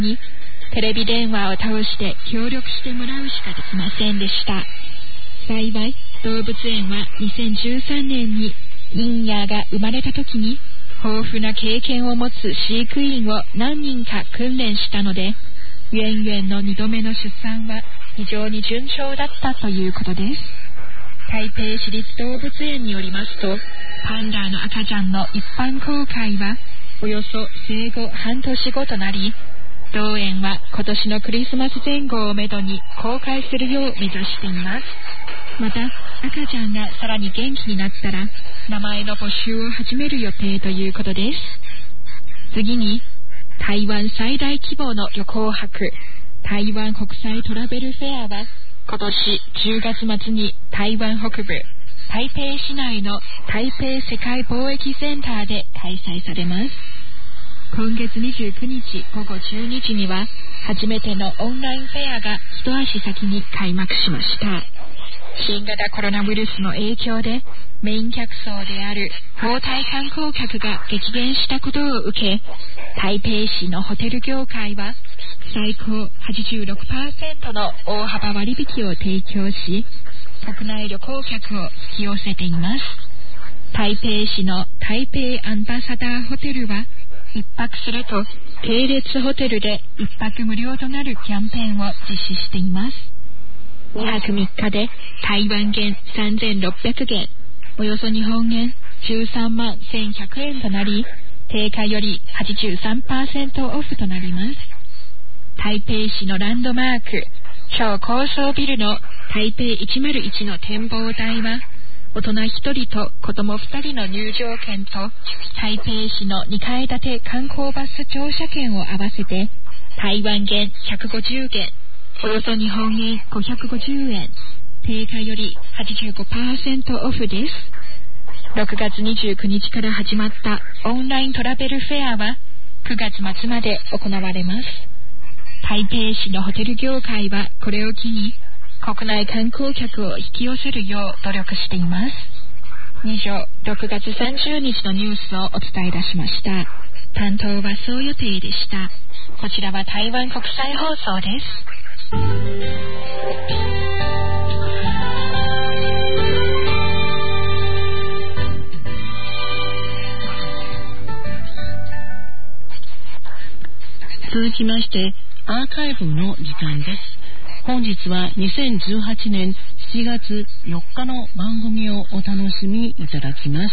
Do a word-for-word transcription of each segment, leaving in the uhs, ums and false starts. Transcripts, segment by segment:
にテレビ電話を倒して協力してもらうしかできませんでした。幸い動物園はにせんじゅうさんねんにミンヤーが生まれた時に豊富な経験を持つ飼育員を何人か訓練したので、ウェンウェンのにどめの出産は非常に順調だったということです。台北市立動物園によりますと、パンダの赤ちゃんの一般公開はおよそ生後半年後となり、同園は今年のクリスマス前後をめどに公開するよう目指しています。また赤ちゃんがさらに元気になったら名前の募集を始める予定ということです。次に台湾最大規模の旅行博、台湾国際トラベルフェアは今年じゅうがつまつに台湾北部台北市内の台北世界貿易センターで開催されます。今月にじゅうくにちごごじゅうにじには初めてのオンラインフェアが一足先に開幕しました。新型コロナウイルスの影響でメイン客層である訪台観光客が激減したことを受け、台北市のホテル業界は最高 はちじゅうろくパーセント の大幅割引を提供し、国内旅行客を引き寄せています。台北市の台北アンバサダーホテルは一泊すると系列ホテルで一泊無料となるキャンペーンを実施しています。にはくみっかで台湾元さんぜんろっぴゃくえん、およそ日本円じゅうさんまんせんひゃくえんとなり、定価より はちじゅうさんパーセント オフとなります。台北市のランドマーク、超高層ビルの台北いちまるいちの展望台は、大人ひとりと子供ふたりの入場券と台北市のにかい建て観光バス乗車券を合わせて台湾元ひゃくごじゅうえん、およそ日本円ごひゃくごじゅうえん、定価より はちじゅうごパーセント オフです。ろくがつにじゅうくにちから始まったオンライントラベルフェアはくがつまつまで行われます。台北市のホテル業界はこれを機に国内観光客を引き寄せるよう努力しています。以上、ろくがつさんじゅうにちのニュースをお伝えいたしました。担当はそう予定でした。こちらは台湾国際放送です。 続きましてアーカイブの時間です。本日はにせんじゅうはちねんしちがつよっかの番組をお楽しみいただきます。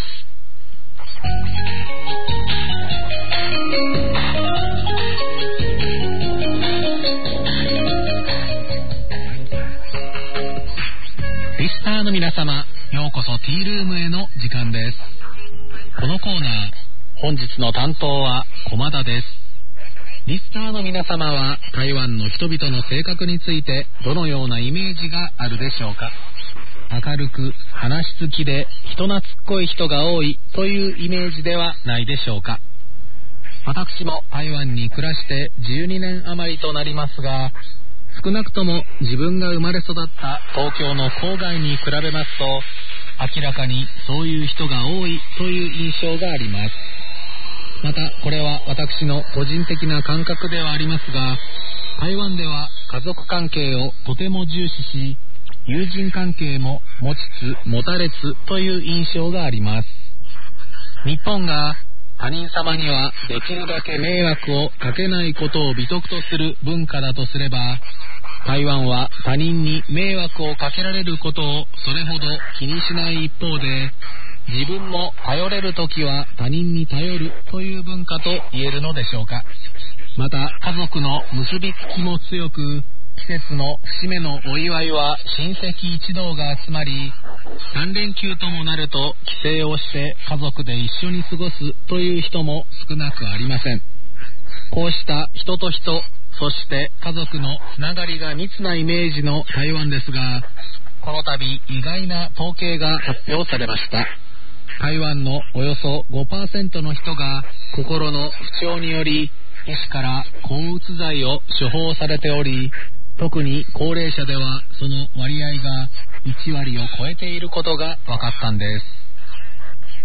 リスターの皆様、ようこそティールームへの時間です。このコーナー、本日の担当は駒田です。リスターの皆様は台湾の人々の性格についてどのようなイメージがあるでしょうか。明るく話し好きで人懐っこい人が多いというイメージではないでしょうか。私も台湾に暮らしてじゅうにねん余りとなりますが、少なくとも自分が生まれ育った東京の郊外に比べますと明らかにそういう人が多いという印象があります。またこれは私の個人的な感覚ではありますが、台湾では家族関係をとても重視し、友人関係も持ちつ持たれつという印象があります。日本が他人様にはできるだけ迷惑をかけないことを美徳とする文化だとすれば、台湾は他人に迷惑をかけられることをそれほど気にしない一方で、自分も頼れるときは他人に頼るという文化と言えるのでしょうか。また家族の結びつきも強く、季節の節目のお祝いは親戚一同が集まり、さんれんきゅうともなると帰省をして家族で一緒に過ごすという人も少なくありません。こうした人と人、そして家族のつながりが密なイメージの台湾ですが、この度意外な統計が発表されました。台湾のおよそ ごパーセント の人が心の不調により医師から抗うつ剤を処方されており、特に高齢者ではその割合がいちわりを超えていることが分かったんです。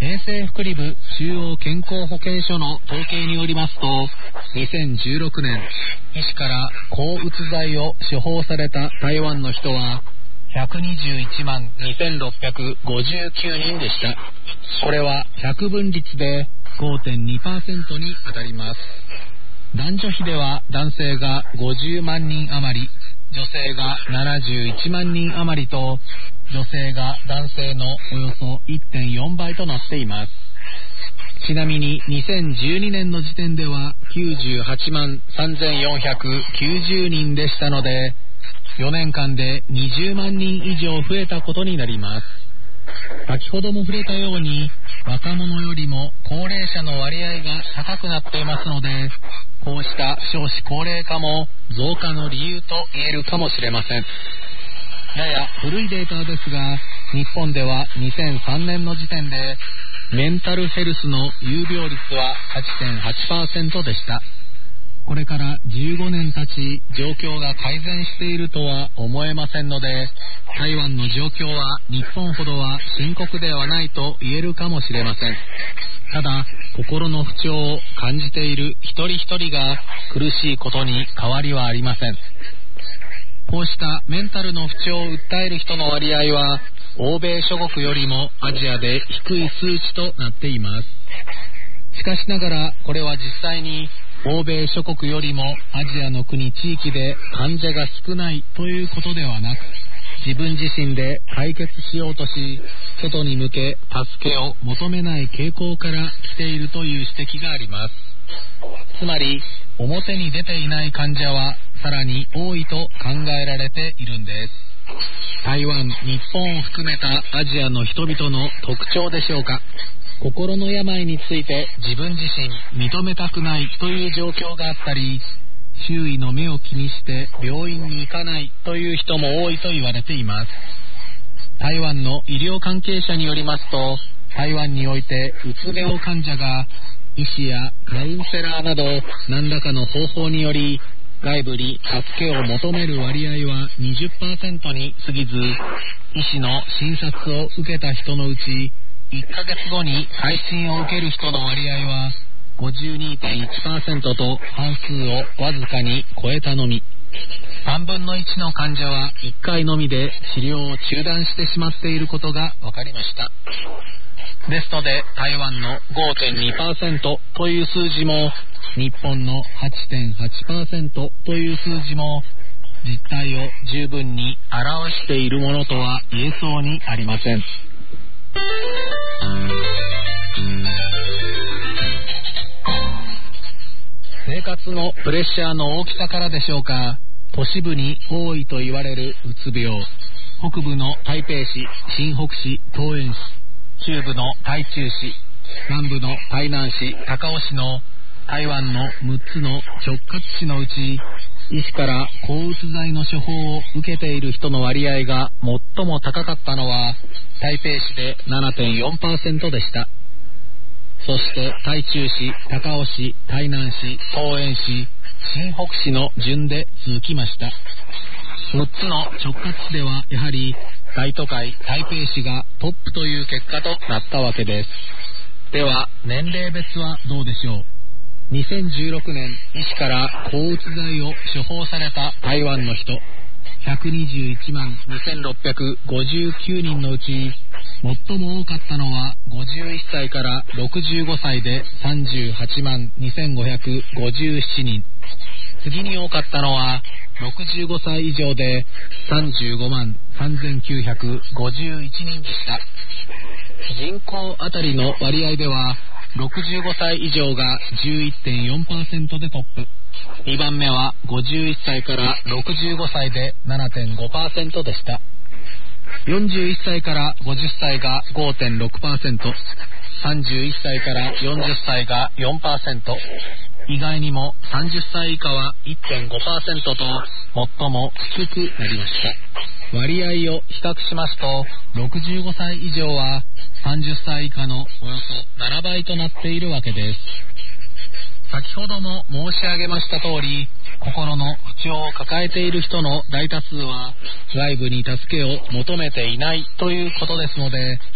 平成福利部中央健康保険所の統計によりますと、にせんじゅうろくねん、医師から抗うつ剤を処方された台湾の人はひゃくにじゅういちまんにせんろっぴゃくごじゅうきゅうにんでした。これは百分率で ごてんにパーセント に当たります。男女比では男性がごじゅうまんにん余り、女性がななじゅういちまんにん余りと、女性が男性のおよそ いってんよん 倍となっています。ちなみににせんじゅうにねんの時点ではきゅうじゅうはちまんさんぜんよんひゃくきゅうじゅうにんでしたので、よねんかんでにじゅうまんにん以上増えたことになります。先ほども触れたように、若者よりも高齢者の割合が高くなっていますので、こうした少子高齢化も増加の理由と言えるかもしれません。やや古いデータですが、日本ではにせんさんねんの時点でメンタルヘルスの有病率は はちてんはちパーセント でした。これからじゅうごねん経ち、状況が改善しているとは思えませんので、台湾の状況は日本ほどは深刻ではないと言えるかもしれません。ただ、心の不調を感じている一人一人が苦しいことに変わりはありません。こうしたメンタルの不調を訴える人の割合は、欧米諸国よりもアジアで低い数値となっています。しかしながら、これは実際に欧米諸国よりもアジアの国地域で患者が少ないということではなく、自分自身で解決しようとし、外に向け助けを求めない傾向から来ているという指摘があります。つまり、表に出ていない患者はさらに多いと考えられているんです。台湾、日本を含めたアジアの人々の特徴でしょうか。心の病について自分自身認めたくないという状況があったり、周囲の目を気にして病院に行かないという人も多いと言われています。台湾の医療関係者によりますと、台湾においてうつ病患者が医師やカウンセラーなど何らかの方法により外部に助けを求める割合は にじゅっパーセント に過ぎず、医師の診察を受けた人のうちいっかげつごに回診を受ける人の割合は ごじゅうにてんいちパーセント と半数をわずかに超えたのみ。さんぶんのいちの患者はいっかいのみで治療を中断してしまっていることが分かりました。ですので、台湾の ごてんにパーセント という数字も、日本の はちてんはちパーセント という数字も、実態を十分に表しているものとは言えそうにありません。生活のプレッシャーの大きさからでしょうか、都市部に多いと言われるうつ病、北部の台北市、新北市、桃園市、中部の台中市、南部の台南市、高雄市の台湾のむっつの直轄市のうち、医師から抗うつ剤の処方を受けている人の割合が最も高かったのは台北市で ななてんよんパーセント でした。そして台中市、高雄市、台南市、桃園市、新北市の順で続きました。むっつの直轄市ではやはり大都会台北市がトップという結果となったわけです。では年齢別はどうでしょう。にせんじゅうろくねん、医師から抗うつ剤を処方された台湾の人ひゃくにじゅういちまんにせんろっぴゃくごじゅうきゅうにんのうち、最も多かったのはごじゅういっさいからろくじゅうごさいでさんじゅうはちまんにせんごひゃくごじゅうななにん、次に多かったのはろくじゅうごさい以上でさんじゅうごまんさんぜんきゅうひゃくごじゅういちにんでした。人口あたりの割合ではろくじゅうごさい以上が じゅういってんよんパーセント でトップ、にばんめはごじゅういっさいからろくじゅうごさいで ななてんごパーセント でした。よんじゅういっさいからごじゅっさいが ごてんろくパーセント、さんじゅういっさいからよんじゅっさいが よんパーセント、意外にもさんじゅっさい以下は いってんごパーセント と最も低くなりました。割合を比較しますと、ろくじゅうごさい以上はさんじゅっさい以下のおよそななばいとなっているわけです。先ほども申し上げました通り、心の不調を抱えている人の大多数は外部に助けを求めていないということですので、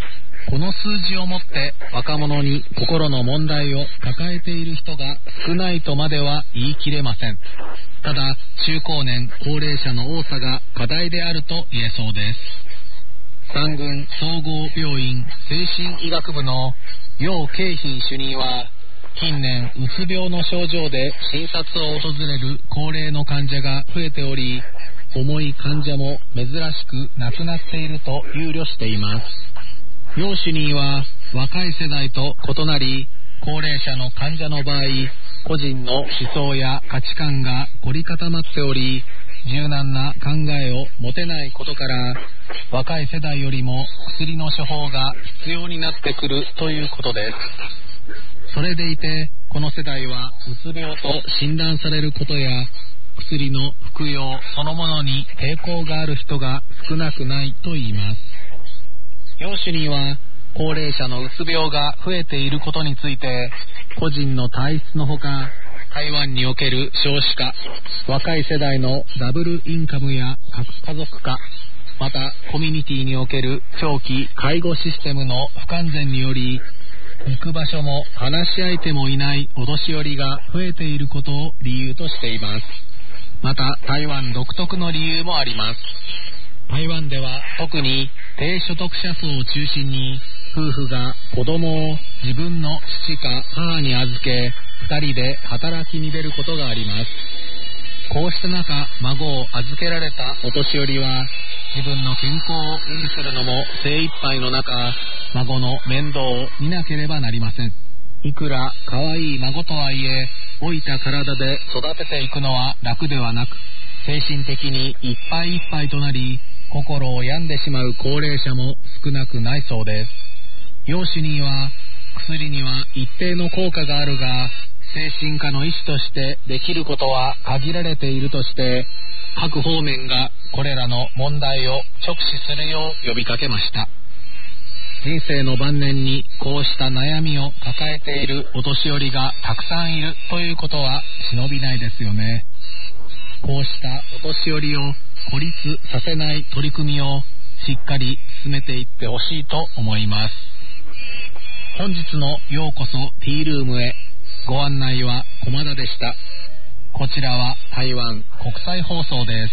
この数字をもって若者に心の問題を抱えている人が少ないとまでは言い切れません。ただ、中高年高齢者の多さが課題であると言えそうです。三軍総合病院精神医学部の楊慶斌主任は、近年うつ病の症状で診察を訪れる高齢の患者が増えており、重い患者も珍しくなくなっていると憂慮しています。楊主任は、若い世代と異なり、高齢者の患者の場合、個人の思想や価値観が凝り固まっており、柔軟な考えを持てないことから、若い世代よりも薬の処方が必要になってくるということです。それでいて、この世代はうつ病と診断されることや、薬の服用そのものに抵抗がある人が少なくないと言います。楊主任は、高齢者のうつ病が増えていることについて、個人の体質のほか、台湾における少子化、若い世代のダブルインカムや核家族化、またコミュニティにおける長期介護システムの不完全により、行く場所も話し相手もいないお年寄りが増えていることを理由としています。また台湾独特の理由もあります。台湾では特に低所得者層を中心に、夫婦が子供を自分の父か母に預け、二人で働きに出ることがあります。こうした中、孫を預けられたお年寄りは、自分の健康を維持するのも精一杯の中、孫の面倒を見なければなりません。いくら可愛い孫とはいえ、老いた体で育てていくのは楽ではなく、精神的にいっぱいいっぱいとなり、心を病んでしまう高齢者も少なくないそうです。楊主任は、薬には一定の効果があるが、精神科の医師としてできることは限られているとして、各方面がこれらの問題を直視するよう呼びかけました。人生の晩年にこうした悩みを抱えているお年寄りがたくさんいるということは忍びないですよね。こうしたお年寄りを孤立させない取り組みをしっかり進めていってほしいと思います。本日のようこそティールームへ、ご案内は駒田でした。こちらは台湾国際放送です。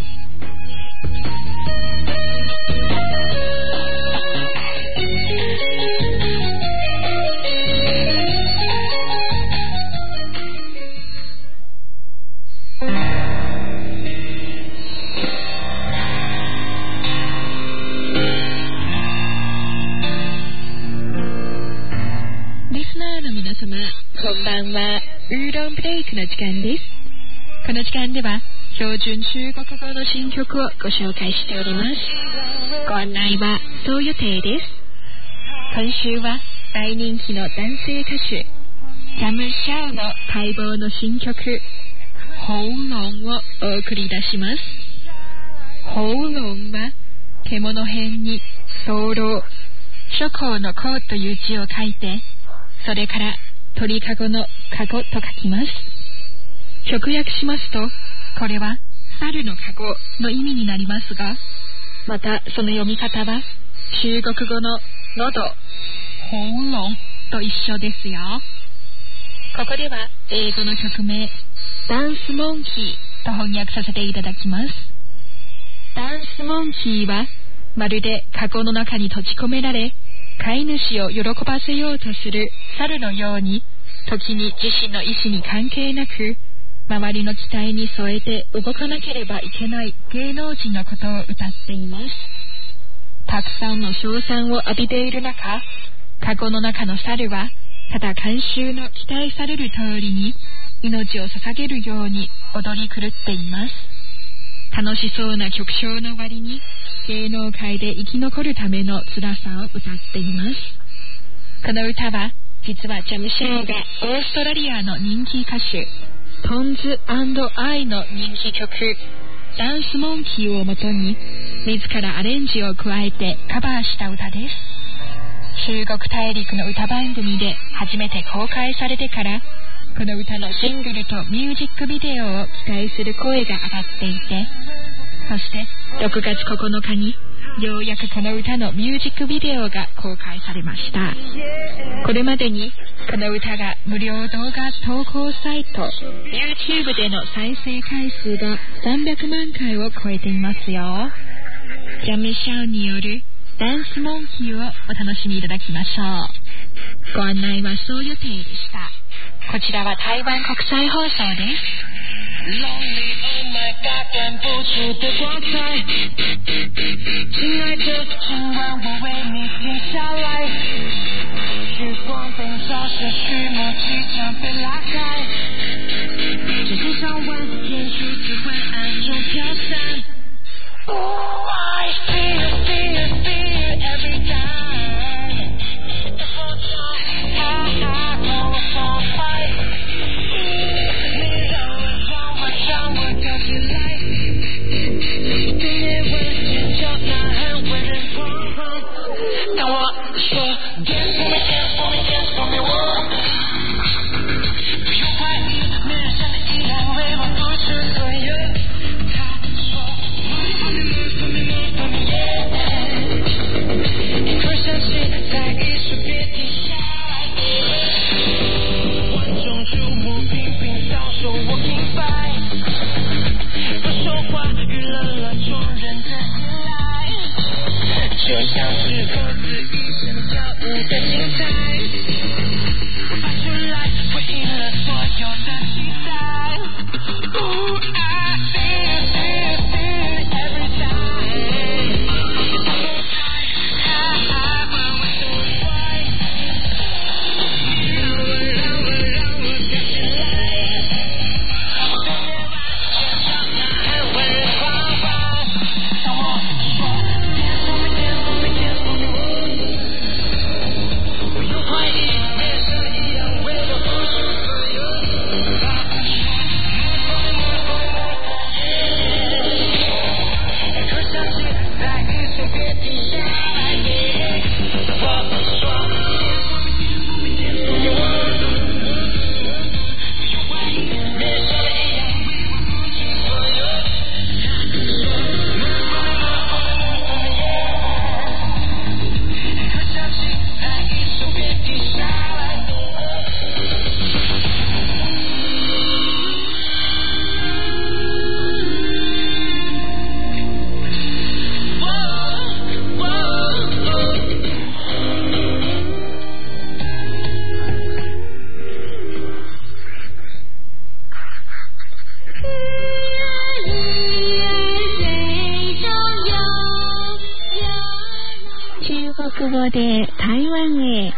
こんばんは。ウーロンブレイクの時間です。この時間では標準中国語の新曲をご紹介しております。ご案内はそう予定です。今週は大人気の男性歌手ジャムシャオの待望の新曲ホウロンをお送り出します。ホウロンは獣編に早漏、諸行の行という字を書いて、それから鳥かごのかごと書きます。直訳しますと、これは猿のかごの意味になりますが、またその読み方は中国語の喉、ホウロンと一緒ですよ。ここでは英語の曲名ダンスモンキーと翻訳させていただきます。ダンスモンキーはまるでかごの中に閉じ込められ、飼い主を喜ばせようとする猿のように、時に自身の意思に関係なく、周りの期待に添えて動かなければいけない芸能人のことを歌っています。たくさんの称賛を浴びている中、カゴの中の猿は、ただ観衆の期待される通りに、命を捧げるように踊り狂っています。楽しそうな曲調の割に、芸能界で生き残るための辛さを歌っています。この歌は、実はジャムシャオがオーストラリアの人気歌手、トンズ&アイの人気曲、ダンスモンキーをもとに、自らアレンジを加えてカバーした歌です。中国大陸の歌番組で初めて公開されてから、この歌のシングルとミュージックビデオを期待する声が上がっていて、そしてろくがつここのかにようやくこの歌のミュージックビデオが公開されました。これまでにこの歌が無料動画投稿サイト YouTube での再生回数がさんびゃくまんかいを超えていますよ。ジャミシャオによるダンスモンキーをお楽しみいただきましょう。ご案内はそう予定でした。こちらは台湾国際放送です。 Lonely, oh my God， 赶不出的光彩。亲爱的，今晚我为你停下来。时光被消失，序幕即将被拉开。只剩上万天数只会暗中飘散。Oh, I feel, feel, feel every time. The whole time, I, I wanna fall high.让我跳起来，对夜晚尖叫呐喊，为人狂欢。当我说 Dance for me, dance for me, dance for me， 我不用怀疑，没人像你一样为我付出所有。他说 Move for me, move for me, move for me, yeah。一颗相信在一瞬别停下来，万众瞩目，频频扫手，我明白。不说话，娱乐了众人的依赖，就像是猴子一声跳舞的精彩，发出来回应了所有的期待。Ooh, I feel, feel, feel every time。哈哈，把我都坏，让我让我让我跳起来。 中国で台湾へ。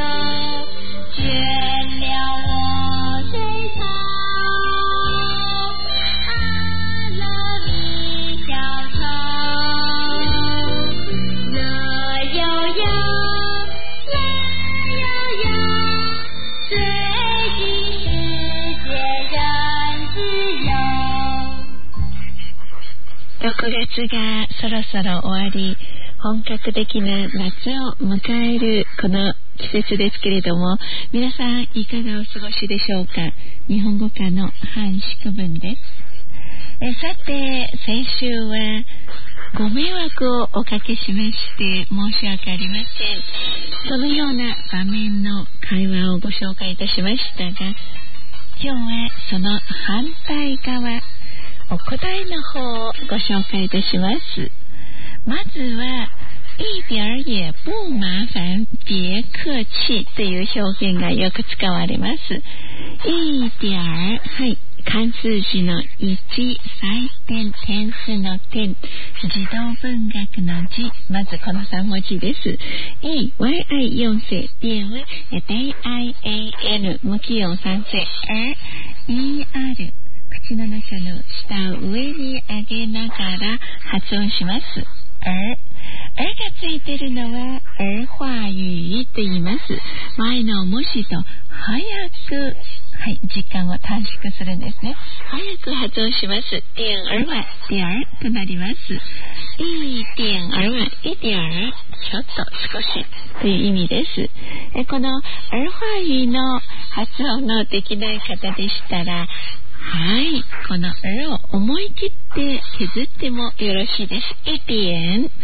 ろくがつがそろそろ終わり、本格的な夏を迎えるこの季節ですけれども、皆さんいかがお過ごしでしょうか。日本語科の韓淑文です。えさて、先週はご迷惑をおかけしまして申し訳ありません。そのような場面の会話をご紹介いたしましたが、今日はその反対側、お答えの方をご紹介いたします。まずは一点也不麻烦别客气という表現がよく使われます。一点、はい、漢数字のいち、採点、点数の点、児童文学の字、まずこのさん文字です。A、ワイアイ よん世、点は ディーアイエーエヌ 無気音さん世、R、イーアール、口の中の下を上に上げながら発音します。R、R がついているのは兒話語と言います。前の文字と早く、はい、時間を短縮するんですね。早く発音します。点儿は点儿となります。一点儿は一点儿、ちょっと少しという意味です。えこの兒話語の発音のできない方でしたら、はい、この「る」を思い切って削ってもよろしいです。一点。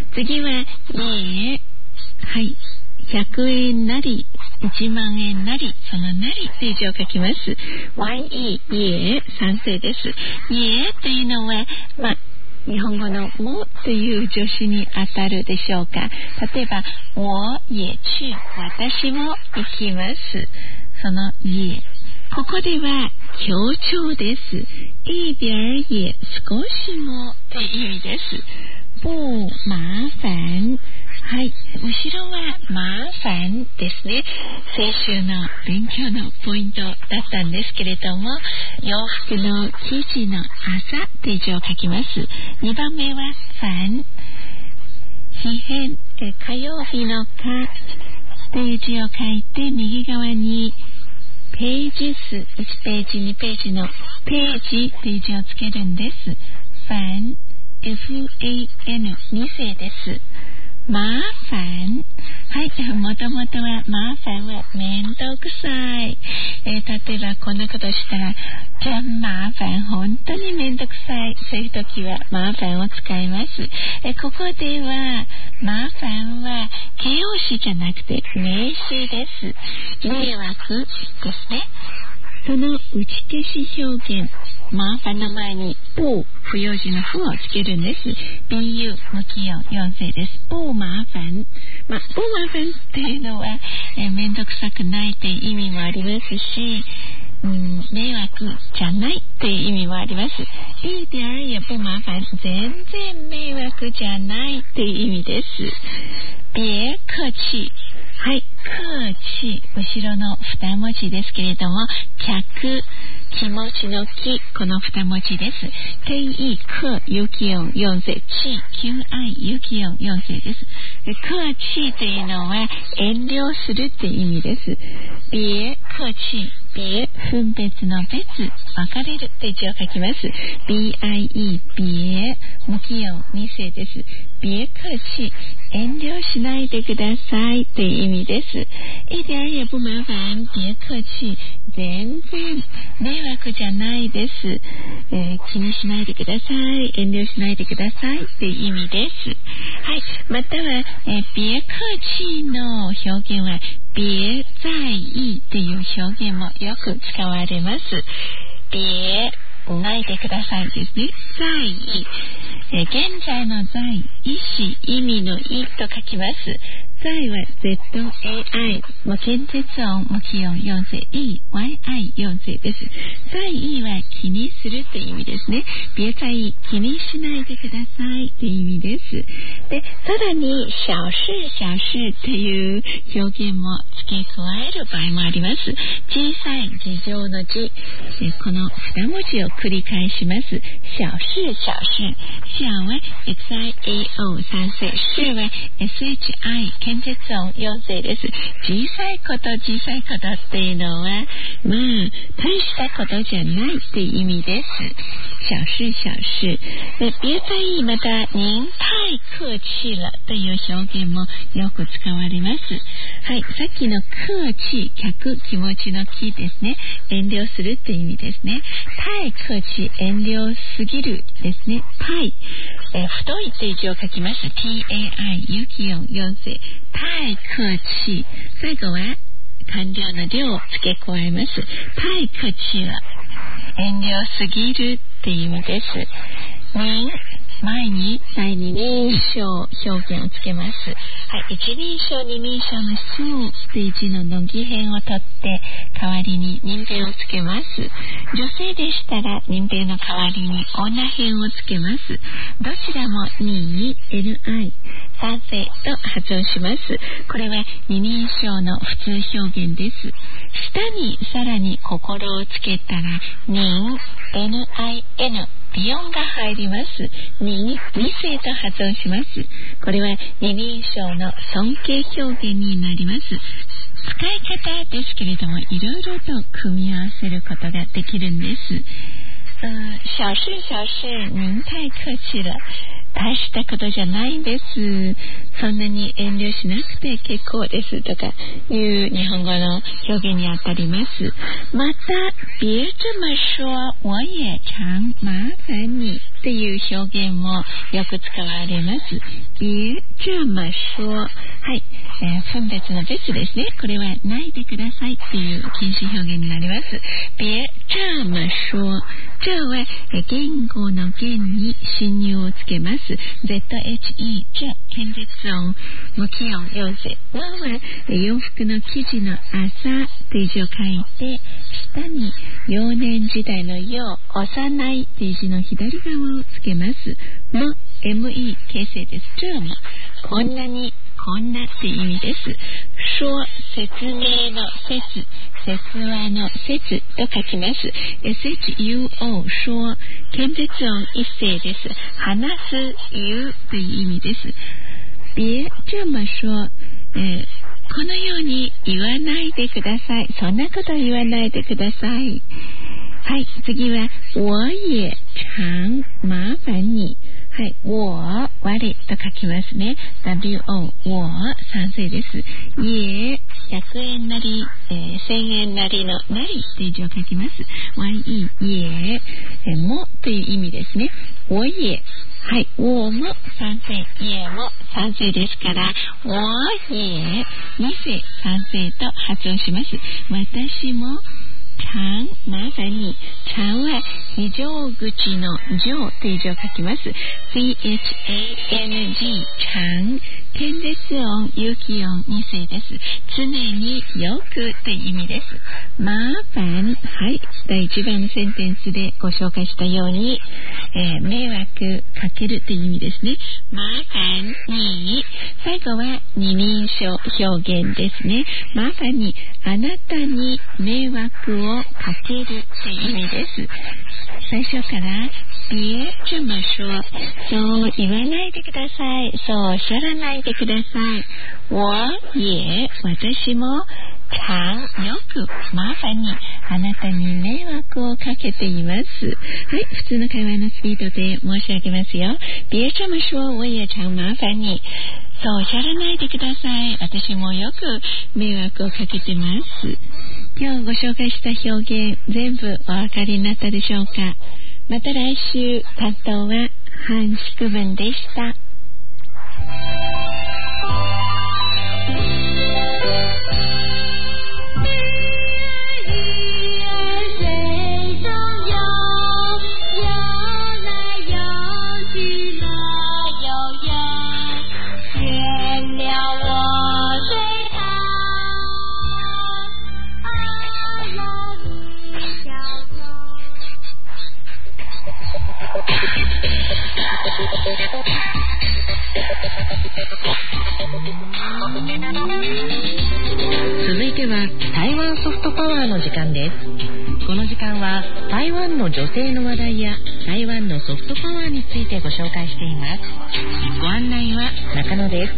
次は、いえ、はい、ひゃくえんなり、いちまんえんなり、そのなりという字を書きます。ワイイー、いえ、賛成です。いえというのは、まあ、日本語のもという助詞に当たるでしょうか。例えば、我也去、私も行きます。その也。ここでは強調です。一点儿也、少しもという意味です。不麻煩。はい、後ろは麻煩ですね。先週の勉強のポイントだったんですけれども、洋服の生地の朝という字を書きます。にばんめは煩、非変、火曜日の火という字を書いて右側にページ数、いちページにページのページという字をつけるんです。煩、エフエーエヌ、に世です。麻煩、はい、もともとは麻煩はめんどくさい、えー、例えばこんなことしたら真麻煩、本当にめんどくさい、そういう時は麻煩を使います。えー、ここでは麻煩は形容詞じゃなくて名詞です。迷惑ですね。その打ち消し表現、麻煩の前に不、不用字の不をつけるんです。ビーユー、無記音、よん世です。不麻煩、まあ、不麻煩っていうのは、えー、めんどくさくないという意味もありますし、うん、迷惑じゃないという意味もあります。一点儿也不麻煩、全然迷惑じゃないという意味です。別客氣、はい、客氣、後ろの二文字ですけれども、客、気持ちの気、この二文字です。敬意、客、有気音、四世、氣、求愛、有気音、四世です。客氣というのは遠慮するという意味です。別客氣、別、分別の別、分かれるという字を書きます。ビーアイイー、別、無気音、二世です。別客氣、遠慮しないでくださいという意味です。一点儿也不麻煩、別客氣、全然迷惑じゃないです、えー、気にしないでください、遠慮しないでくださいという意味です。はい、または、えー、別客氣の表現は別在意という表現もよく使われます。別ないでくださいですね。在意、えー、現在の在、意思、意味の意と書きます。在は ゼットエーアイ、無間接音、無気音、よん世、E、ワイアイ、よん世です。在意は気にするという意味ですね。別在意、気にしないでくださいという意味です。で、さらに小事、小事という表現も付け加える場合もあります。小さい事情の字、この二文字を繰り返します。小事、小事、小は エスアイエーオー 三世、事は エスエイチアイ 間接音よん世です。小さいこと小さいことっていうのはまあ大したことじゃないっていう意味です。小事小事で、別在意、また您太客氣了という表現もよく使われます。はい、さっきの客氣、客、気持ちの気ですね。遠慮するっていう意味ですね。太客氣、遠慮すぎるですね。太、えー、太いという字を書きます。 ティーエーアイ、有気音よん世、太客氣、最後は完了の量を付け加えます。太客氣は遠慮すぎるっていう意味です。您、前に第二人称表現をつけます。はい、一人称二人称のそうという字の乃木編を取って代わりに人弁をつけます。女性でしたら人弁の代わりに女編をつけます。どちらもに、エヌアイ、三世と発音します。これは二人称の普通表現です。下にさらに心をつけたら人、エヌアイエヌ、ビ音が入ります。に、二世と発音します。これは二人称の尊敬表現になります。使い方ですけれども、いろいろと組み合わせることができるんです。うん、小事小事、您太客氣了。大したことじゃないんです。そんなに遠慮しなくて結構ですとかいう日本語の表現にあたります。また、別这么说，我也常麻烦你とっていう表現もよく使われます。別这么说。はい、えー、分別の別ですね。これはないでくださいっていう禁止表現になります。別这么说。这は言語の言に侵入をつけます。ゼットエイチイー、这、検絶音、無気音、陽性。和は洋服の生地の朝という字を書いて、下に幼年時代の幼、幼いという字の左側をつけます。も、エムイー、形成です。这も、こんなに、こんなっていう意味です。说、説明の説、説話の説と書きます。エスエイチユーオー、说、検絶音一声です。話す、言うという意味です。別这么说、えー、このように言わないでください。そんなこと言わないでください。はい、次は、我也常麻烦你。はい、我、我と書きますね。ダブリューオー、我、賛成です。也、ひゃくえんなり、えー、せんえんなりのなりという字を書きます。ye、也、えー、もという意味ですね。我也、はい、我も賛成、也も賛成ですから、我也、に世賛成と発音します。私も、常麻烦你。常は非常口の常という字を書きます。チャン 常、検絶音、有機音に世です。常によくという意味です。麻煩、はい、だいいちばんのセンテンスでご紹介したように、えー、迷惑かけるという意味ですね。麻煩に、最後は二人称表現ですね。麻煩に、あなたに迷惑をかけるという意味です。最初から別这么说、そう言わないでください、そうおっしゃらないでください。我也、私も常よく麻煩に、あなたに迷惑をかけています。はい、普通の会話のスピードで申し上げますよ。別这么说、我也常麻煩に、そうおっしゃらないでください、私もよく迷惑をかけてます。今日ご紹介した表現、全部お分かりになったでしょうか。また来週、担当は半宿文でした。 続いては台湾ソフトパワーの時間です。この時間は台湾の女性の話題や台湾のソフトパワーについてご紹介しています。ご案内は中野です。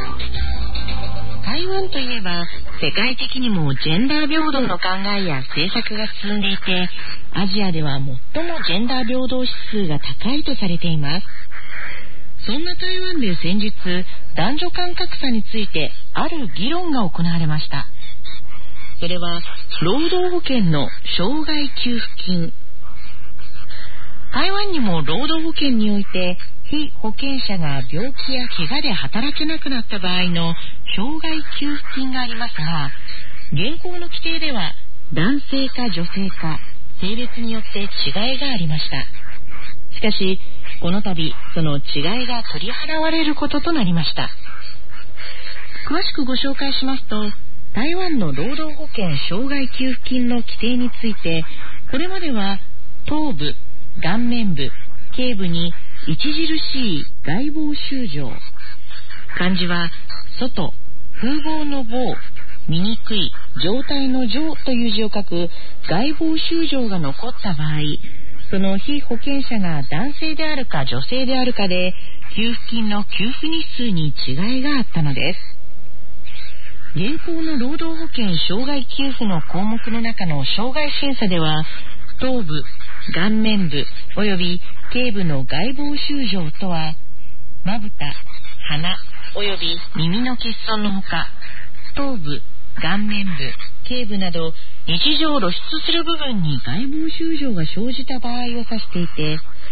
台湾といえば世界的にもジェンダー平等の考えや政策が進んでいて、アジアでは最もジェンダー平等指数が高いとされています。そんな台湾で先日、男女間格差についてある議論が行われました。それは労働保険の障害給付金。台湾にも労働保険において被保険者が病気や怪我で働けなくなった場合の障害給付金がありますが、現行の規定では男性か女性か性別によって違いがありました。しかしこの度その違いが取り払われることとなりました。詳しくご紹介しますと、台湾の労働保険障害給付金の規定について、これまでは頭部、顔面部、頸部に著しい外防臭状、漢字は外、風貌の貌、醜い、状態の状という字を書く外防臭状が残った場合、その被保険者が男性であるか女性であるかで給付金の給付日数に違いがあったのです。現行の労働保険障害給付の項目の中の障害審査では、頭部、顔面部および頸部の外防臭状とは、まぶた、鼻および耳の欠損のほか、頭部、顔面部、頸部など日常露出する部分に外防臭状が生じた場合を指していて、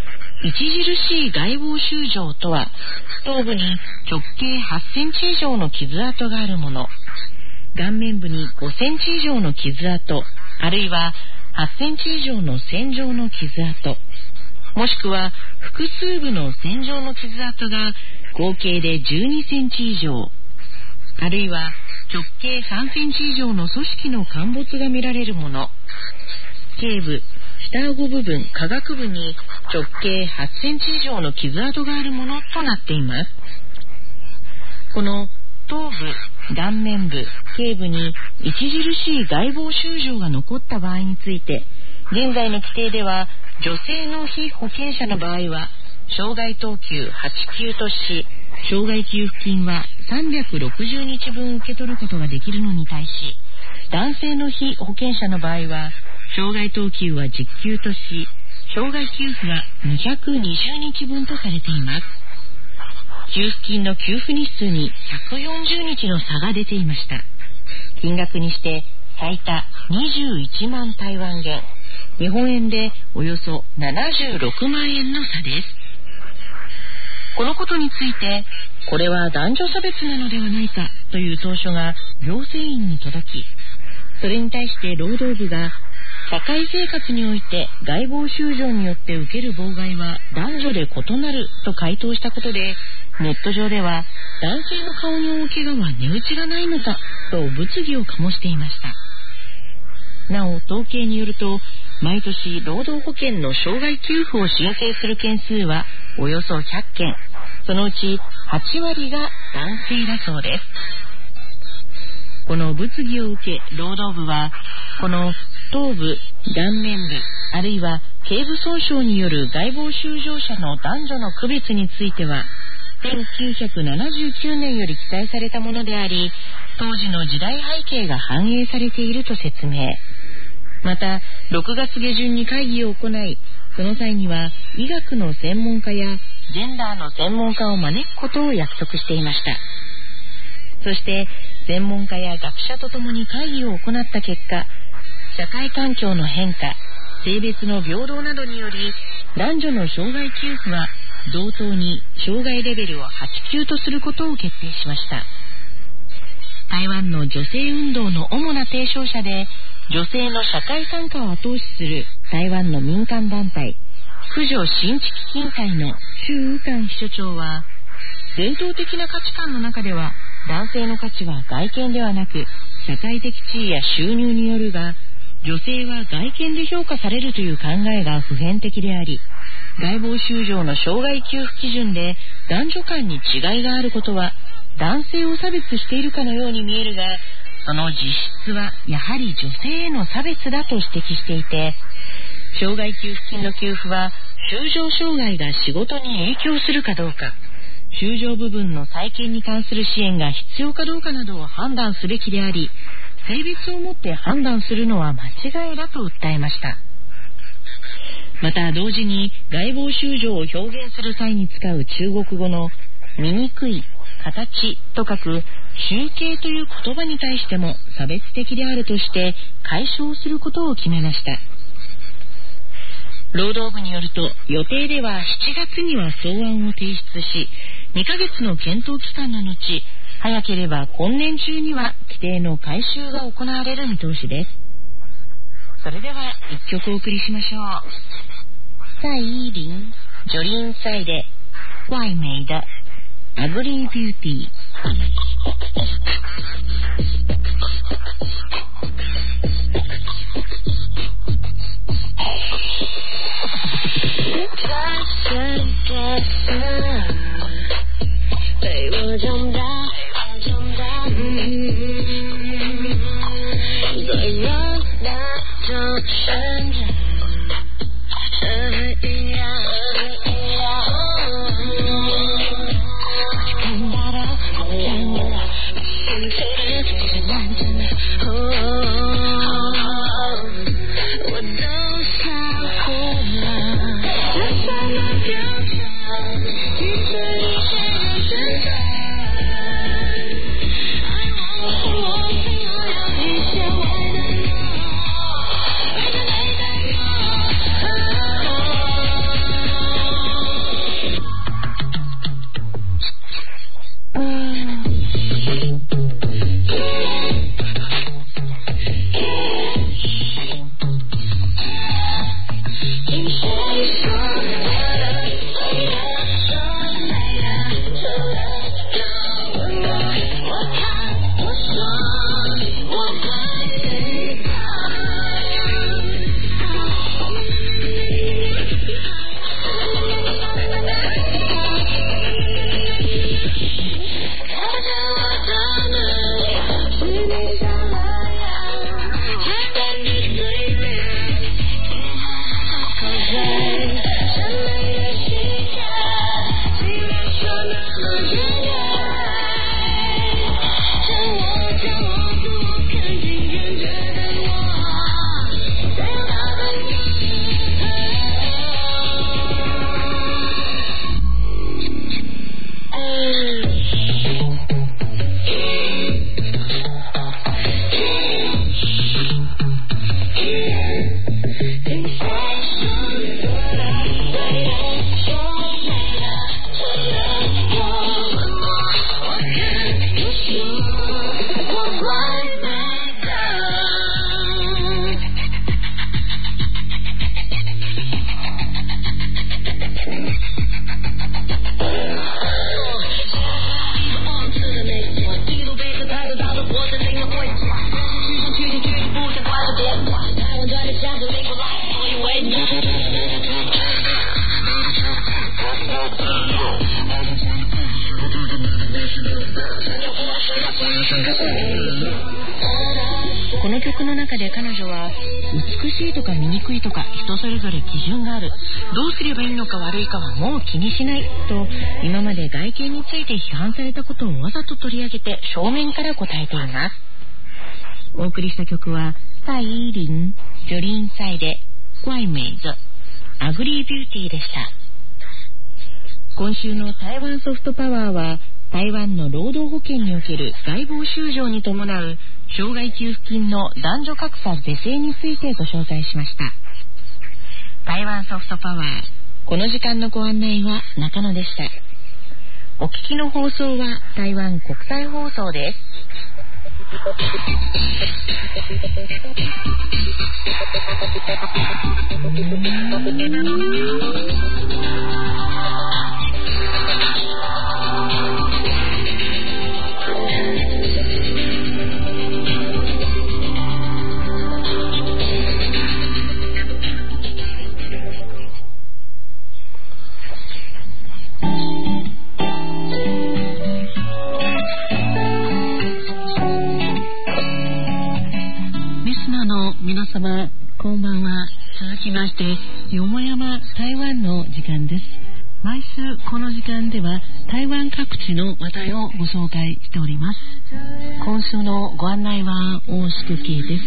著しい外房周状とは、頭部に直径はちセンチ以上の傷跡があるもの、顔面部にごセンチ以上の傷跡、あるいははちセンチ以上の線状の傷跡、もしくは複数部の線状の傷跡が合計でじゅうにセンチ以上、あるいは直径さんセンチ以上の組織の陥没が見られるもの、頸部、下顎部分、下顎部に直径はちセンチ以上の傷跡があるものとなっています。この頭部、顔面部、頸部に著しい外房周状が残った場合について、現在の規定では女性の被保険者の場合は生涯等級はち級とし、生涯給付金はさんびゃくろくじゅうにちぶん受け取ることができるのに対し、男性の被保険者の場合は生涯等級はじゅっ級とし、生涯給付はにひゃくにじゅうにちぶんとされています。給付金の給付日数にひゃくよんじゅうにちの差が出ていました。金額にして最多にじゅういちまん台湾元、日本円でおよそななじゅうろくまんえんの差です。このことについて、これは男女差別なのではないかという投書が行政院に届き、それに対して労働部が社会生活において外房周状によって受ける妨害は男女で異なると回答したことで、ネット上では男性の顔に大怪我は値打ちがないのかと物議を醸していました。なお統計によると、毎年労働保険の生涯給付を申請する件数はおよそひゃっけん、そのうちはちわりが男性だそうです。この物議を受け、労働部はこの頭部、顔面部、あるいは頸部損傷による外房周状者の男女の区別についてはせんきゅうひゃくななじゅうきゅうねんより記載されたものであり、当時の時代背景が反映されていると説明。またろくがつげじゅんに会議を行い、その際には医学の専門家やジェンダーの専門家を招くことを約束していました。そして専門家や学者とともに会議を行った結果、社会環境の変化、性別の平等などにより男女の生涯給付は同等に生涯レベルをはち級とすることを決定しました。台湾の女性運動の主な提唱者で、女性の社会参加を後押しする台湾の民間団体婦女新知基金会の周宇官秘書長は、伝統的な価値観の中では男性の価値は外見ではなく社会的地位や収入によるが、女性は外見で評価されるという考えが普遍的であり、外房周状の生涯給付基準で男女間に違いがあることは男性を差別しているかのように見えるが、その実質はやはり女性への差別だと指摘していて、生涯給付金の給付は周状障害が仕事に影響するかどうか、周状部分の再建に関する支援が必要かどうかなどを判断すべきであり、性別をもって判断するのは間違いだと訴えました。また同時に外房周状を表現する際に使う中国語の醜い、形と書く集形という言葉に対しても差別的であるとして解消することを決めました。労働部によると、予定ではしちがつには草案を提出し、にかげつの検討期間の後、早ければ今年中には規定の改修が行われる見通しです。それではいっきょくお送りしましょう。蔡依林、ジョリン蔡で外美的Ugly Beauty。 陪我长大，在热闹中生长，社会营养，看大道，看热闹，看谁的是难真的，我都想哭了，蓝色的飘飘，一生一世的存在。 この曲の中で彼女は美しいとか醜いとか人それぞれ基準がある、どうすればいいのか悪いかはもう気にしないと今まで外見について批判されたことをわざと取り上げて正面から答えています。お送りした曲は蔡依林、ジョリンサイで怪美子、アグリービューティーでした。今週の台湾ソフトパワーは台湾の労働保険における外部収入に伴う障害給付金の男女格差是正についてご紹介しました。台湾ソフトパワー、この時間のご案内は中野でした。お聞きの放送は台湾国際放送です。 皆様こんばんは。続きましてよもやま台湾の時間です。毎週この時間では台湾各地の話題をご紹介しております。今週のご案内は大宿慶です。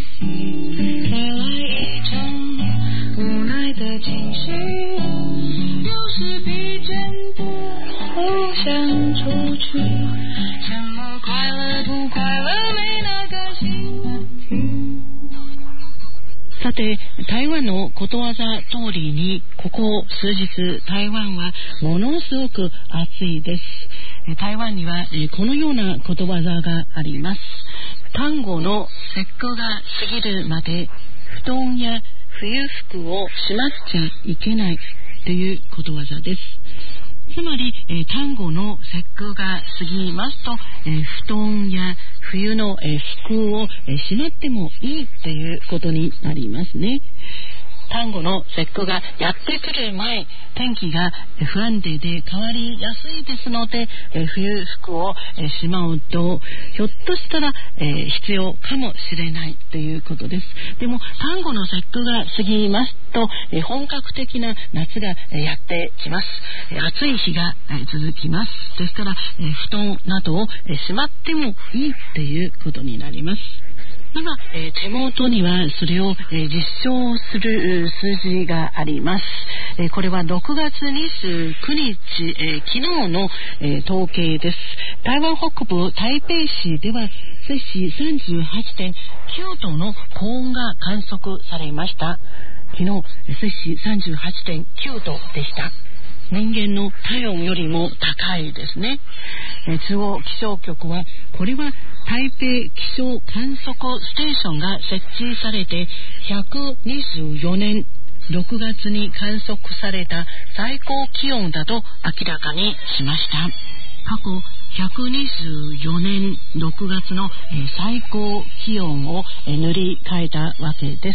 无奈的情绪有时比真的好想出去，什么快乐不快乐没那个心问题。さて、台湾のことわざ通りにここ数日台湾はものすごく暑いです。台湾にはこのようなことわざがあります。端午の節句が過ぎるまで布団や冬服をしまっちゃいけないということわざです。つまり、えー、端午の節句が過ぎますと、えー、布団や冬の、えー、服を、えー、しまってもいいということになりますね。端午の節句がやってくる前、天気が不安定で変わりやすいですので、えー、冬服を、えー、しまうとひょっとしたら、えー、必要かもしれないということです。でも端午の節句が過ぎますと、えー、本格的な夏が、えー、やってきます。えー、暑い日が、えー、続きます。ですから、えー、布団などを、えー、しまってもいいということになります。今、えー、手元にはそれを、えー、実証する数字があります。えー、これはろくがつにじゅうくにち、えー、昨日の、えー、統計です。台湾北部台北市では摂氏 さんじゅうはちてんきゅうどの高温が観測されました。昨日摂氏 さんじゅうはちてんきゅうどでした。人間の体温よりも高いですね。え中央気象局はこれは台北気象観測ステーションが設置されてひゃくにじゅうよねんろくがつに観測された最高気温だと明らかにしました。過去ひゃくにじゅうよねんろくがつの、えー、最高気温を、えー、塗り替えたわけです。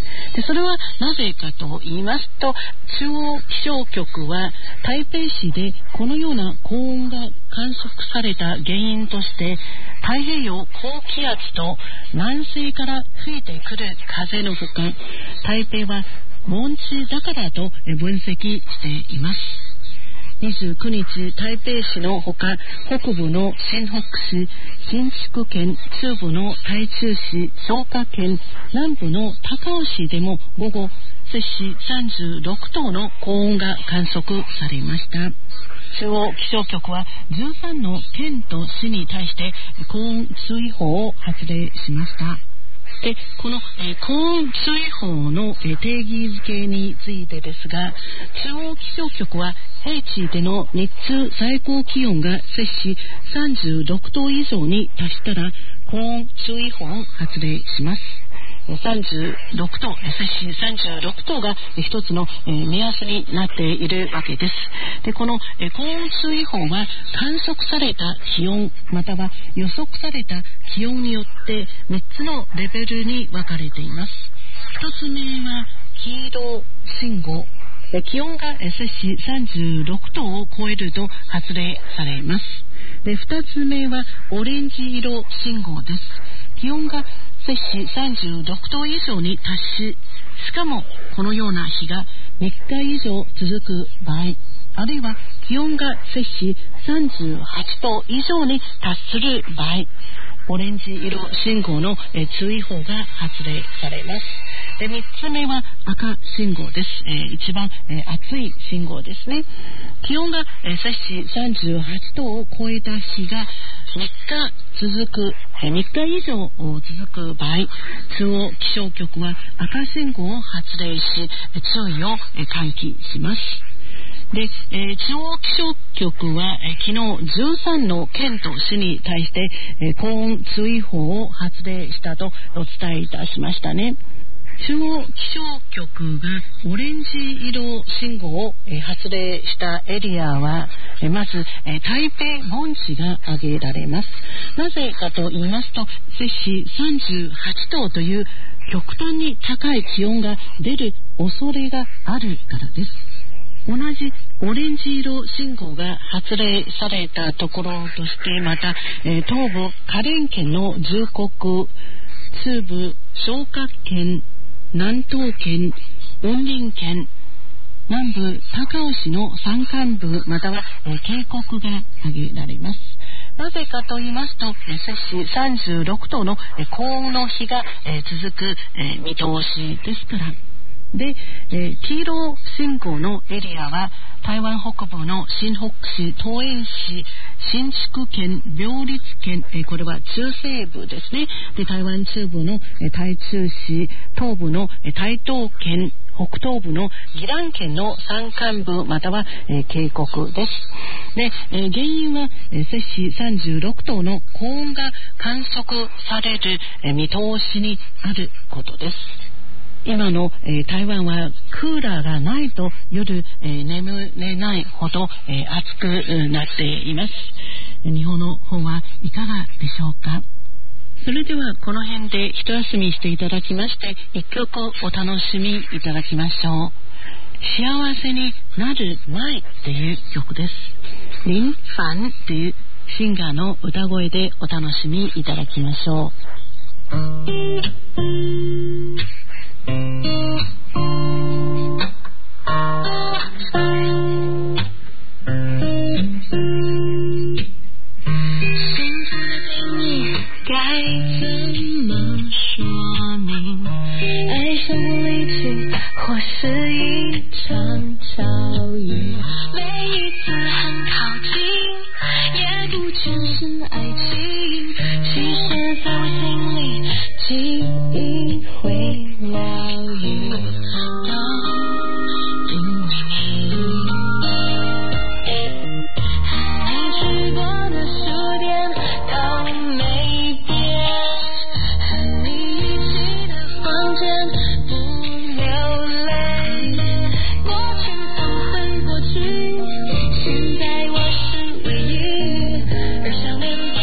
でそれはなぜかと言いますと、中央気象局は台北市でこのような高温が観測された原因として、太平洋高気圧と南西から吹いてくる風のほか、台北は盆地だからと分析しています。にじゅうくにち、台北市のほか、北部の新北市、新竹県、中部の台中市、彰化県、南部の高雄市でも午後、摂氏さんじゅうろくどの高温が観測されました。中央気象局はじゅうさんの県と市に対して高温注意報を発令しました。でこの、えー、高温注意報の、えー、定義づけについてですが、中央気象局は平地での日中最高気温が摂氏さんじゅうろくど以上に達したら高温注意報を発令します。さんじゅうろくど、摂氏さんじゅうろくどが一つの、えー、目安になっているわけです。でこの、えー、高温注意報は観測された気温または予測された気温によってみっつのレベルに分かれています。一つ目は黄色信号、気温が摂氏さんじゅうろくどを超えると発令されます。で二つ目はオレンジ色信号です。気温が摂氏さんじゅうろくど以上に達し、しかもこのような日がみっか以上続く場合、あるいは気温が摂氏さんじゅうはちど以上に達する場合、オレンジ色信号のえ注意報が発令されます。でみっつめは赤信号です。えー、一番、えー、暑い信号ですね。気温が、えー、摂氏さんじゅうはちどを超えた日がみっか続く、えー、みっか以上続く場合、中央気象局は赤信号を発令し注意を、えー、喚起します。で、えー、中央気象局は、えー、昨日じゅうさんの県と市に対して、えー、高温注意報を発令したとお伝えいたしましたね。中央気象局がオレンジ色信号を、えー、発令したエリアは、えー、まず、えー、台北盆地が挙げられます。なぜかと言いますと、摂氏さんじゅうはちどという極端に高い気温が出る恐れがあるからです。同じオレンジ色信号が発令されたところとして、また、えー、東部花蓮県の重国、中部彰化県、南東県、雲林県、南部高雄市の山間部または、えー、渓谷が挙げられます。なぜかと言いますと、えー、摂氏さんじゅうろくどの、えー、高温の日が、えー、続く、えー、見通しですから。で、えー、黄色信号のエリアは台湾北部の新北市、桃園市、新竹県、苗栗県、えー、これは中西部ですね。で、台湾中部の、えー、台中市、東部の、えー、台東県、北東部の宜蘭県の山間部または、えー、渓谷です。で、えー、原因は、えー、摂氏さんじゅうろくどの高温が観測される、えー、見通しにあることです。今の、えー、台湾はクーラーがないと夜、えー、眠れないほど、えー、暑くなっています。日本の方はいかがでしょうか。それではこの辺で一休みしていただきまして、一曲お楽しみいただきましょう。幸せになる前という曲です。林凡というシンガーの歌声でお楽しみいただきましょう。 现在我是唯一，而想念。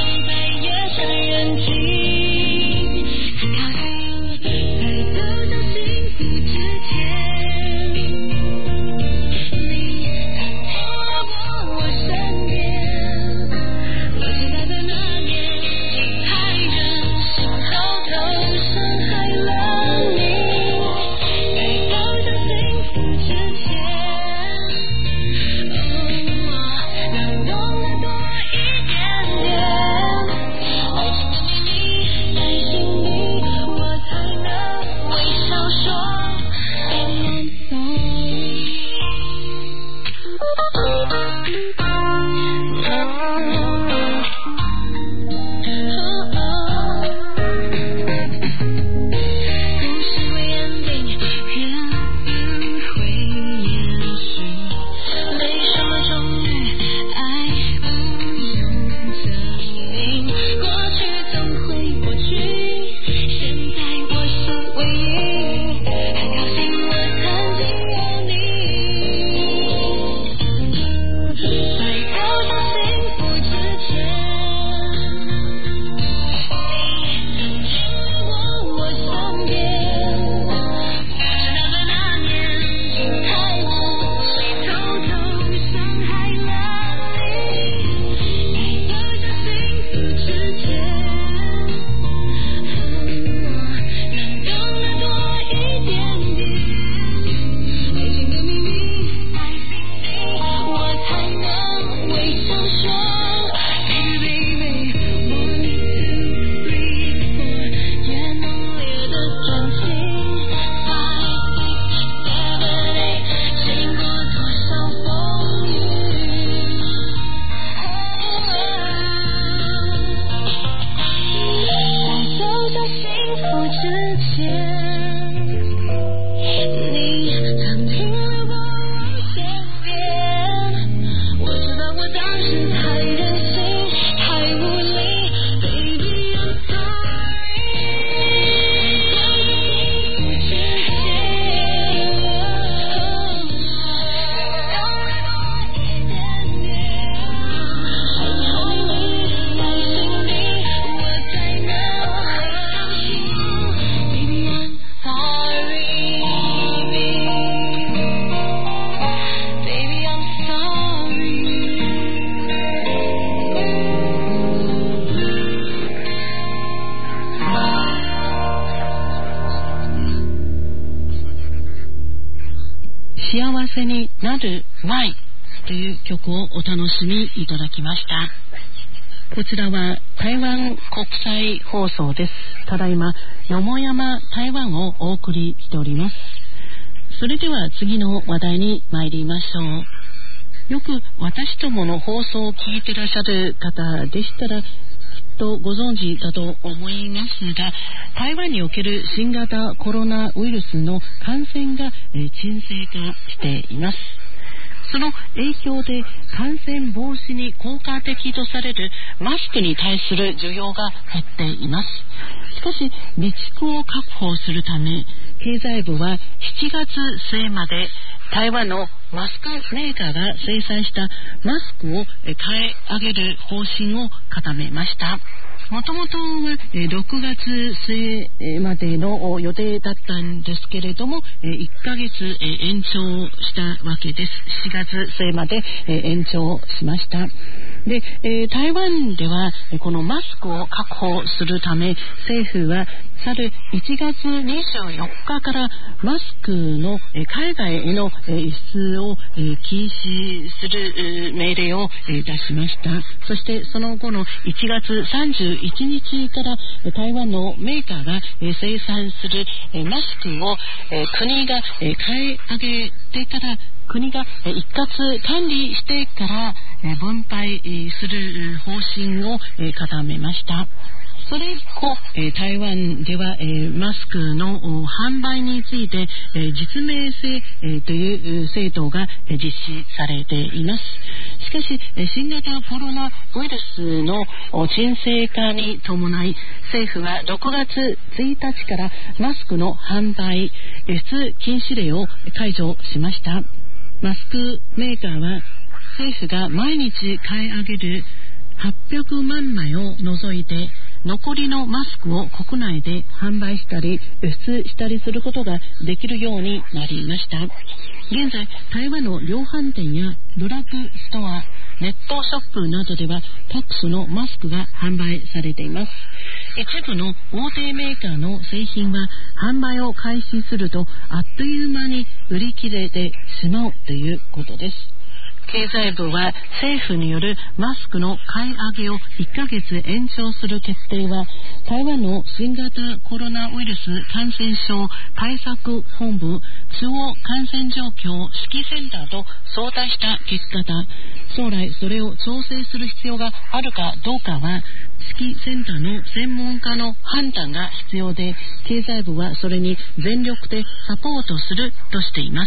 なる前という曲をお楽しみいただきました。こちらは台湾国際放送です。ただいまよもやま台湾をお送りしております。それでは次の話題に参りましょう。よく私どもの放送を聞いていらっしゃる方でしたらきっとご存知だと思いますが、台湾における新型コロナウイルスの感染が、えー、沈静化しています。その影響で感染防止に効果的とされるマスクに対する需要が減っています。しかし備蓄を確保するため経済部はしちがつ末まで台湾のマスクメーカーが生産したマスクを買い上げる方針を固めました。もともとはろくがつ末までの予定だったんですけれどもいっかげつ延長したわけです。しがつ末まで延長しました。で、台湾ではこのマスクを確保するため政府は去るいちがつにじゅうよっかからマスクの海外への輸出を禁止する命令を出しました。そしてその後のいちがつさんじゅういちにちから台湾のメーカーが生産するマスクを国が買い上げてから国が一括管理してから分配する方針を固めました。それ以降、台湾ではマスクの販売について実名制という制度が実施されています。しかし新型コロナウイルスの沈静化に伴い政府はろくがつついたちからマスクの販売輸出禁止令を解除しました。マスクメーカーは政府が毎日買い上げるはっぴゃくまんまいを除いて残りのマスクを国内で販売したり輸出したりすることができるようになりました。現在台湾の量販店やドラッグストア、ネットショップなどでは各種のマスクが販売されています。一部の大手メーカーの製品は販売を開始するとあっという間に売り切れてしまうということです。経済部は政府によるマスクの買い上げをいっかげつ延長する決定は台湾の新型コロナウイルス感染症対策本部中央感染状況指揮センターと相談した結果だ。将来それを調整する必要があるかどうかは指揮センターの専門家の判断が必要で経済部はそれに全力でサポートするとしています。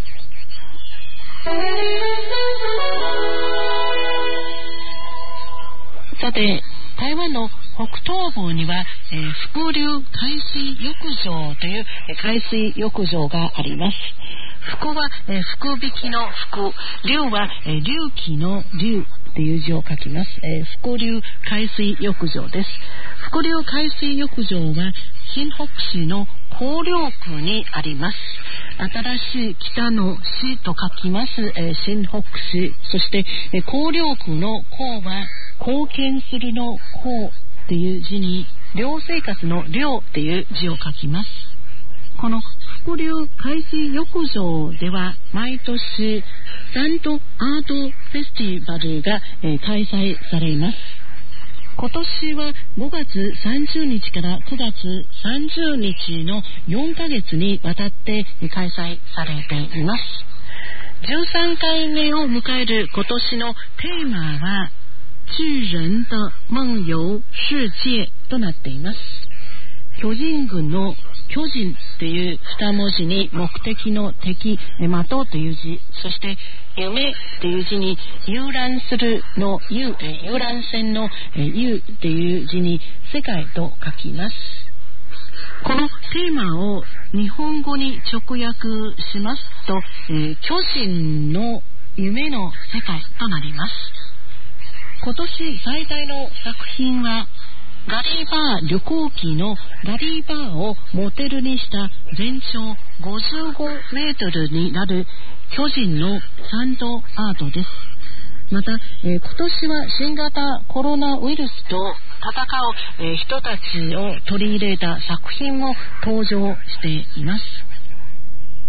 さて台湾の北東部には、えー、福流海水浴場という海水浴場があります。福は、えー、福引きの福、流は、えー、隆起の流という字を書きます。えー、福流海水浴場です。福流海水浴場は新北市の広陵区にあります。新しい北の市と書きます、えー、新北市。そして、えー、広陵区の広は貢献するの貢という字に寮生活の寮という字を書きます。この福流海水浴場では毎年サントアートフェスティバルが、えー、開催されます。今年はごがつさんじゅうにちからくがつさんじゅうにちのよんかげつにわたって開催されています。じゅうさんかいめを迎える今年のテーマは巨人的夢遊世界となっています。巨人軍の巨人という二文字に目的の敵、的という字、そして夢という字に遊覧するの遊、遊覧船の遊という字に世界と書きます。このテーマを日本語に直訳しますと、えー、巨人の夢の世界となります。今年最大の作品はガリーバー旅行記のガリーバーをモデルにした全長ごじゅうごメートルになる巨人のサンドアートです。また、えー、今年は新型コロナウイルスと戦う、えー、人たちを取り入れた作品も登場しています。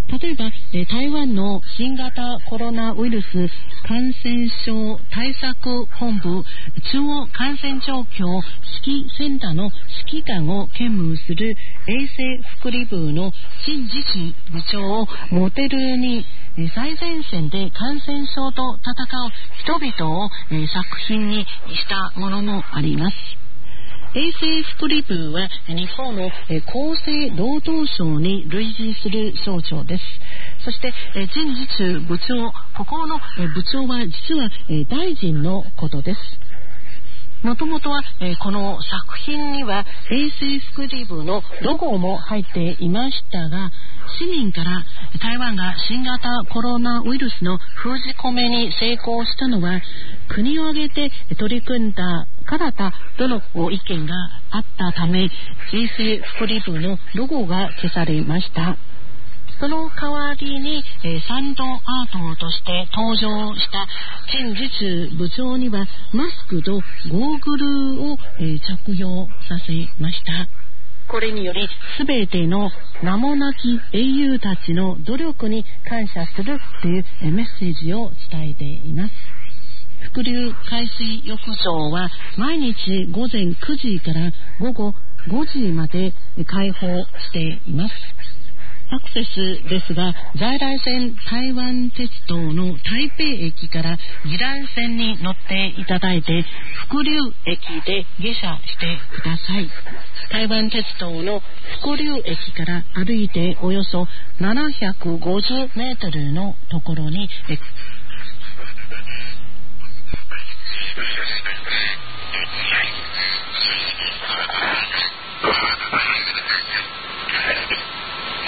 例えば、えー、台湾の新型コロナウイルス感染症対策本部中央感染状況指揮センターの指揮官を兼務する衛生福利部の陳自治部長をモデルに最前線で感染症と戦う人々を、えー、作品にしたものもあります。衛生福利部は日本の厚生労働省に類似する省庁です。そして陳自治部長、ここの部長は実は大臣のことです。もともとはこの作品には衛生福利部のロゴも入っていましたが、市民から台湾が新型コロナウイルスの封じ込めに成功したのは国を挙げて取り組んだからだとの意見があったため、衛生福利部のロゴが消されました。その代わりに、えー、サンドアートとして登場した陳自治部長にはマスクとゴーグルを、えー、着用させました。これにより全ての名もなき英雄たちの努力に感謝するという、えー、メッセージを伝えています。伏流海水浴場は毎日午前くじから午後ごじまで開放しています。アクセスですが、在来線台湾鉄道の台北駅から宜蘭線に乗っていただいて、伏流駅で下車してください。台湾鉄道の伏流駅から歩いておよそななひゃくごじゅうメートルのところに